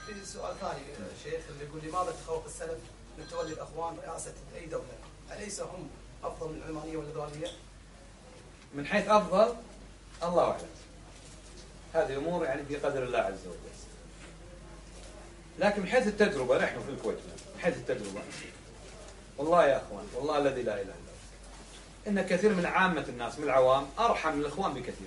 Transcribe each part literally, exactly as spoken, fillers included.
في سؤال ثاني شيخ اللي يقول لماذا تخوف السلف من تولي الاخوان رئاسه اي دوله؟ اليس هم افضل من العلمانيه والليبراليه؟ من حيث افضل الله اعلم. هذه امور يعني في قدر الله عز وجل. لكن من حيث التجربه نحن في الكويت من حيث التجربه والله يا اخوان والله الذي لا اله الا هو ان كثير من عامه الناس من العوام ارحم من الاخوان بكثير.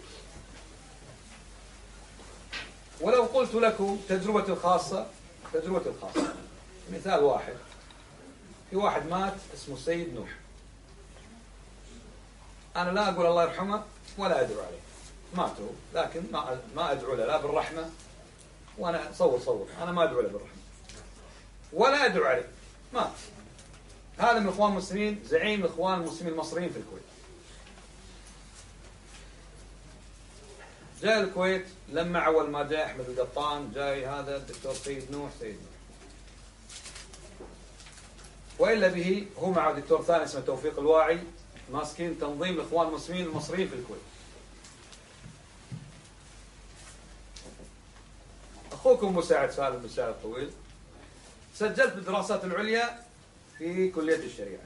ولو قلت لكم تجربتي الخاصه تجربتي الخاصه مثال واحد، في واحد مات اسمه سيد نوح، انا لا اقول الله يرحمه ولا ادعو عليه، ماتوا لكن ما ما ادعو له لا بالرحمه، وانا صور صور انا ما ادعو له بالرحمه ولا ادعو عليه، مات. هذا من الاخوان المسلمين، زعيم الاخوان المسلمين المصريين في الكويت. جاء الكويت لما اول ما جاء احمد القطان جاي هذا الدكتور سيد نوح سيد نوح والا به هو مع دكتور ثاني اسمه توفيق الواعي ماسكين تنظيم الاخوان المسلمين المصريين في الكويت. اخوكم مساعد سالم مساعد الطويل سجلت بالدراسات العليا في كليه الشريعه.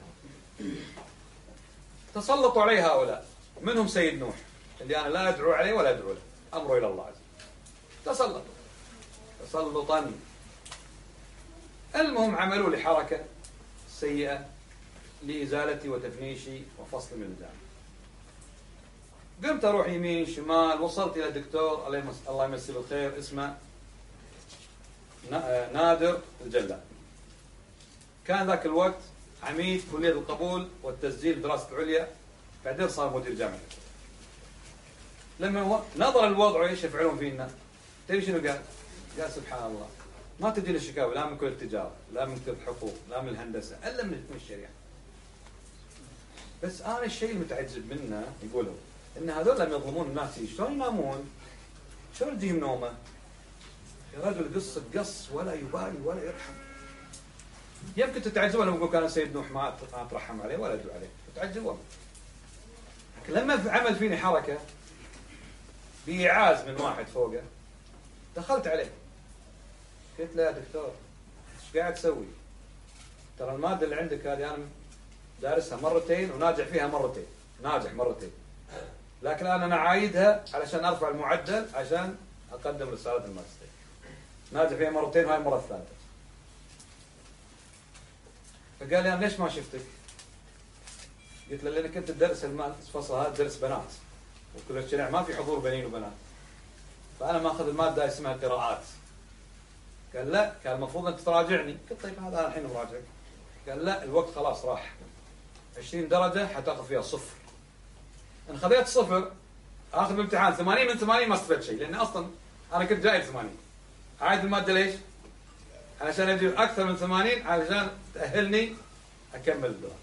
تسلطوا علي هؤلاء منهم سيد نوح اللي انا لا ادعو عليه ولا ادعو له، امره الى الله عز وجل. تسلطوا تسلطا. المهم عملوا لي حركه سيئه لازالتي وتفنيشي وفصلي من الجامعه. قمت اروح يمين شمال، وصلت الى دكتور الله يمسيه بالخير اسمه نادر الجلال، كان ذاك الوقت عميد كليه القبول والتسجيل الدراسه العليا، بعدين صار مدير جامعه. لما هو نظر الوضع ايش يفعلون فينا، تدري شنو قال؟ قال سبحان الله ما تجي الشكاوى لا من كليه التجاره لا من كليه الحقوق لا من الهندسه الا من الشريعه. بس انا الشيء المتعجب منه يقولوا ان هذول لما يظلمون الناس شلون ينامون؟ شلون تجيهم نومه؟ يا رجل قصه قص ولا يبالي ولا يرحم. يمكن تتعجبون لما يقول كان سيد نوح ما اترحم عليه ولا ادعو عليه، تتعجبون. لكن لما عمل فيني حركه بإيعاز من واحد فوقه دخلت عليه قلت له يا دكتور ايش قاعد تسوي؟ ترى الماده اللي عندك هذه انا دارسها مرتين وناجح فيها مرتين، ناجح مرتين، لكن انا انا عايدها علشان ارفع المعدل عشان اقدم رساله الماجستير. ناجح فيها مرتين وهاي المره الثالثه. فقال لي انا ليش ما شفتك؟ قلت له لانك كنت تدرس الفصل هذا درس بنات وكليه الشريعه ما في حضور بنين وبنات، فانا ماخذ الماده اسمها قراءات. قال لا، كان المفروض انك تراجعني. قلت طيب هذا انا الحين مراجعك. قال لا الوقت خلاص راح، عشرين درجه حتاخذ فيها صفر. ان خذيت صفر اخذ بامتحان ثمانين من ثمانين ما استفدت شيء، لان اصلا انا كنت جايب ثمانين. عايد الماده ليش؟ علشان اجيب اكثر من ثمانين علشان تاهلني اكمل الدراسه.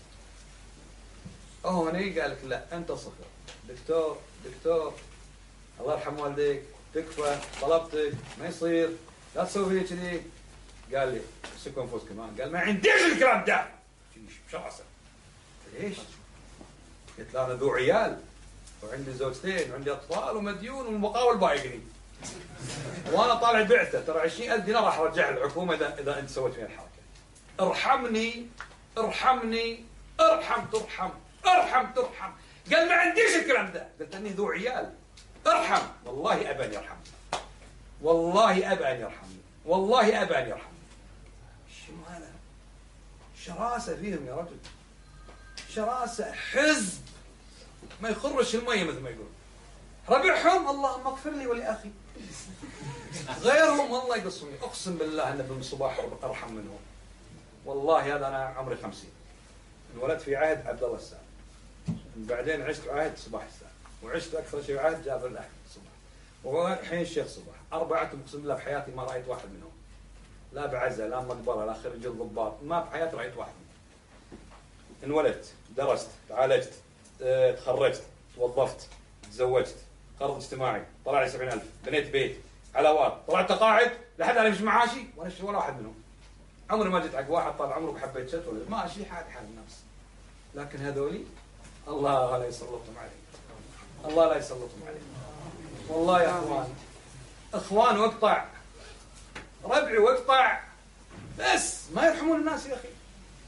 هو هني قال لك لا انت صفر. دكتور دكتور الله يرحم والديك تكفى طلبتك ما يصير لا تسوي كذي. قال لي امسكوا انفسكم. قال ما عنديش الكلام ده شراسه. ليش؟ قلت له انا ذو عيال وعندي زوجتين وعندي اطفال ومديون والمقاول بايقني وانا طالع بعته ترى عشرين ألف دينار راح ارجعها للحكومه اذا اذا انت سويت فيها الحركه. ارحمني ارحمني ارحم ترحم ارحم ترحم. قال ما عنديش الكلام ده. قلت اني ذو عيال ارحم. والله ابى ان يرحمني، والله ابى ان يرحمني، والله ابى ان يرحمني. شنو هذا؟ شراسه فيهم يا رجل، شراسه، حزب ما يخرش الميه مثل ما يقول. ربعهم اللهم اغفر لي ولاخي. غيرهم الله يقصوني. اقسم بالله ان ابن صباح ارحم منهم. والله هذا انا عمري خمسين، انولدت في عهد عبد الله السالم، بعدين عشت عهد صباح السالم، وعشت اكثر شيء عهد جابر الاحمد صباح، والحين الشيخ صباح. اربعتهم اقسم بالله بحياتي ما رايت واحد منهم، لا بعزه لا مقبره لا خريج الضباط، ما بحياتي رايت واحد منهم. انولدت، درست، تعالجت، اه، تخرجت، توظفت، تزوجت، قرض اجتماعي، طلع لي سبعين ألف، بنيت بيت، علاوات، طلعت تقاعد لحد الان مش معاشي ولا شيء ولا واحد منهم. عمري ما جيت حق واحد طال عمرك حبيت شت ولا ماشي حال حال الناس. لكن هذولي الله لا يسلطهم عليه، الله لا يسلطهم عليه. والله يا اخوان، اخوان واقطع ربع وادعي واقطع، بس ما يرحمون الناس يا أخي.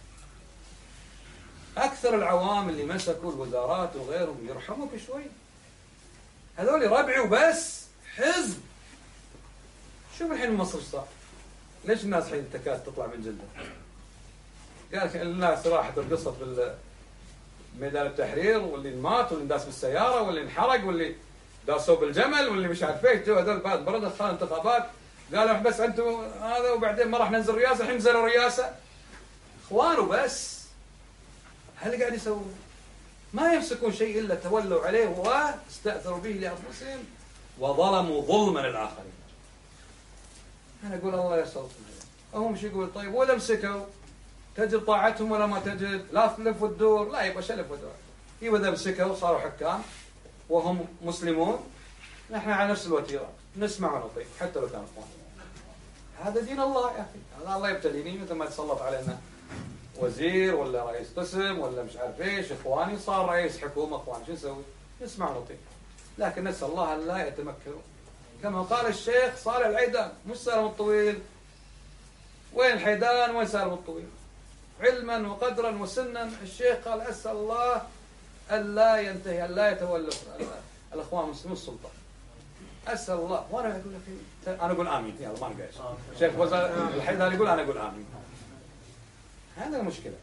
أكثر العوام اللي مسكوا الوزارات وغيرهم يرحموك شوي، هذول ربعي وبس، حزب. شوف الحين مصر صار، ليش الناس الحين تكاد تطلع من جلده؟ قال الناس راحت رقصت في ميدان التحرير، واللي مات واللي داس بالسياره واللي انحرق واللي داسوا بالجمل واللي مش عارف ايش، تو هذول بعد برد خلال انتخابات قالوا بس انتم هذا، وبعدين ما راح ننزل رئاسه، الحين نزلوا رئاسه. اخوان وبس. هل قاعد يسوون؟ ما يمسكون شيء الا تولوا عليه واستاثروا به لانفسهم وظلموا ظلما للاخرين. انا اقول الله يسلطهم. هم شو يقول؟ طيب ولا مسكوا تجد طاعتهم ولا ما تجد، لا تلف وتدور، لا يبقى شلف ودور. ايوه اذا مسكوا صاروا حكام وهم مسلمون، نحن على نفس الوتيره نسمع ونطيع حتى لو كان اخوان. هذا دين الله يا اخي. هذا الله يبتليني مثل ما يتسلط علينا وزير ولا رئيس قسم ولا مش عارف ايش، اخواني صار رئيس حكومه اخوان، شو نسوي؟ نسمع ونطيع. لكن نسال الله ان لا يتمكنوا. كما قال الشيخ صالح العيدان، مش سالم الطويل. وين الحيدان وين سالم الطويل؟ علما وقدرا وسنا. الشيخ قال اسال الله ان لا ينتهي، ان لا يتولى الاخوان المسلمين السلطه. اسال الله. وانا اقول لك انا اقول امين، يلا ما نقاش. الشيخ وزير الحيدان يقول انا اقول امين. هذا المشكله.